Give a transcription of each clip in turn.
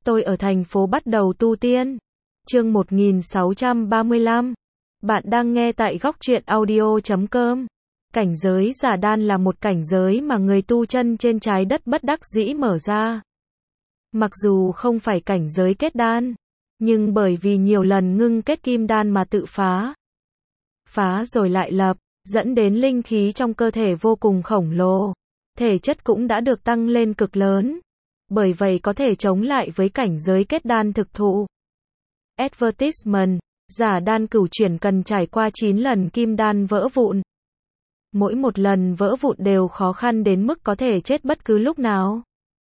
Tôi ở thành phố bắt đầu tu tiên. Chương 1635. Bạn đang nghe tại góc truyện audio.com. Cảnh giới giả đan là một cảnh giới mà người tu chân trên trái đất bất đắc dĩ mở ra. Mặc dù không phải cảnh giới kết đan, nhưng bởi vì nhiều lần ngưng kết kim đan mà tự phá rồi lại lập, dẫn đến linh khí trong cơ thể vô cùng khổng lồ. Thể chất cũng đã được tăng lên cực lớn. Bởi vậy có thể chống lại với cảnh giới kết đan thực thụ. Advertisement, giả đan cửu chuyển cần trải qua 9 lần kim đan vỡ vụn. Mỗi một lần vỡ vụn đều khó khăn đến mức có thể chết bất cứ lúc nào.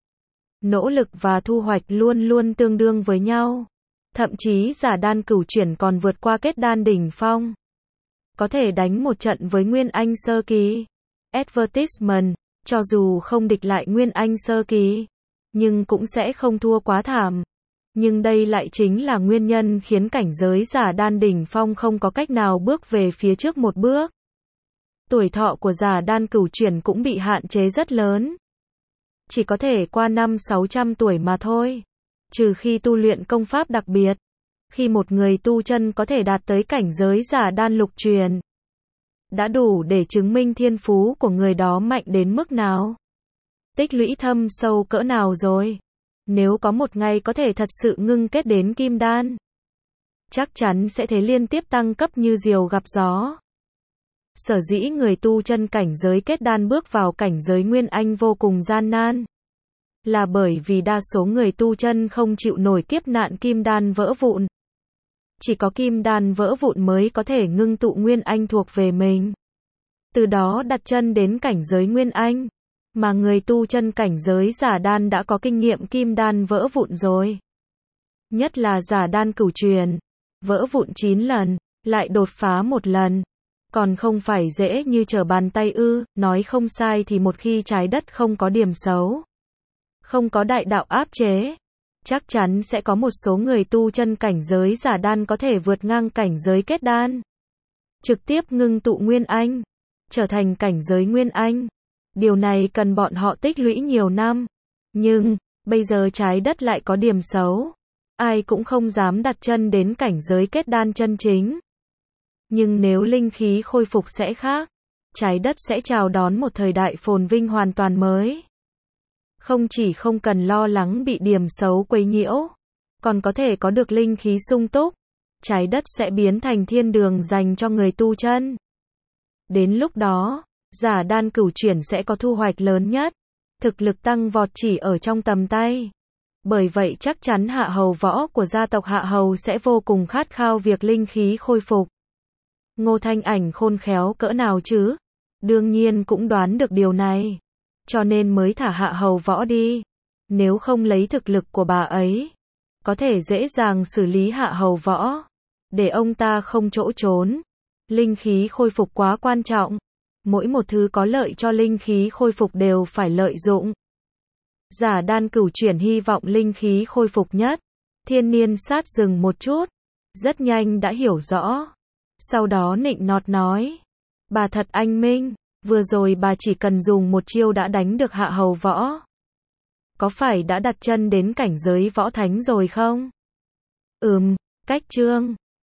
Nỗ lực và thu hoạch luôn luôn tương đương với nhau. Thậm chí giả đan cửu chuyển còn vượt qua kết đan đỉnh phong. Có thể đánh một trận với Nguyên Anh sơ kỳ. Advertisement, cho dù không địch lại Nguyên Anh sơ kỳ, nhưng cũng sẽ không thua quá thảm. Nhưng đây lại chính là nguyên nhân khiến cảnh giới giả đan đỉnh phong không có cách nào bước về phía trước một bước. Tuổi thọ của giả đan cửu chuyển cũng bị hạn chế rất lớn. Chỉ có thể qua 500-600 tuổi mà thôi. Trừ khi tu luyện công pháp đặc biệt. Khi một người tu chân có thể đạt tới cảnh giới giả đan lục truyền, đã đủ để chứng minh thiên phú của người đó mạnh đến mức nào. Tích lũy thâm sâu cỡ nào rồi. Nếu có một ngày có thể thật sự ngưng kết đến kim đan, chắc chắn sẽ thấy liên tiếp tăng cấp như diều gặp gió. Sở dĩ người tu chân cảnh giới kết đan bước vào cảnh giới Nguyên Anh vô cùng gian nan, là bởi vì đa số người tu chân không chịu nổi kiếp nạn kim đan vỡ vụn. Chỉ có kim đan vỡ vụn mới có thể ngưng tụ Nguyên Anh thuộc về mình. Từ đó đặt chân đến cảnh giới Nguyên Anh. Mà người tu chân cảnh giới giả đan đã có kinh nghiệm kim đan vỡ vụn rồi. Nhất là giả đan cửu truyền, vỡ vụn 9 lần, lại đột phá một lần. Còn không phải dễ như trở bàn tay ư, nói không sai thì một khi trái đất không có điểm xấu, không có đại đạo áp chế, chắc chắn sẽ có một số người tu chân cảnh giới giả đan có thể vượt ngang cảnh giới kết đan. Trực tiếp ngưng tụ Nguyên Anh, trở thành cảnh giới Nguyên Anh. Điều này cần bọn họ tích lũy nhiều năm. Nhưng, bây giờ trái đất lại có điểm xấu. Ai cũng không dám đặt chân đến cảnh giới kết đan chân chính. Nhưng nếu linh khí khôi phục sẽ khác. Trái đất sẽ chào đón một thời đại phồn vinh hoàn toàn mới. Không chỉ không cần lo lắng bị điểm xấu quấy nhiễu, còn có thể có được linh khí sung túc. Trái đất sẽ biến thành thiên đường dành cho người tu chân. Đến lúc đó, giả đan cửu chuyển sẽ có thu hoạch lớn nhất. Thực lực tăng vọt chỉ ở trong tầm tay. Bởi vậy chắc chắn hạ hầu võ của gia tộc Hạ Hầu sẽ vô cùng khát khao việc linh khí khôi phục. Ngô Thanh Ảnh khôn khéo cỡ nào chứ? Đương nhiên cũng đoán được điều này. Cho nên mới thả Hạ Hầu võ đi. Nếu không lấy thực lực của bà ấy, có thể dễ dàng xử lý Hạ Hầu võ. Để ông ta không chỗ trốn. Linh khí khôi phục quá quan trọng. Mỗi một thứ có lợi cho linh khí khôi phục đều phải lợi dụng. Giả đan cửu chuyển hy vọng linh khí khôi phục nhất. Thiên niên sát dừng một chút. Rất nhanh đã hiểu rõ. Sau đó nịnh nọt nói. Bà thật anh minh. Vừa rồi bà chỉ cần dùng một chiêu đã đánh được Hạ Hầu võ. Có phải đã đặt chân đến cảnh giới võ thánh rồi không? Cách chương.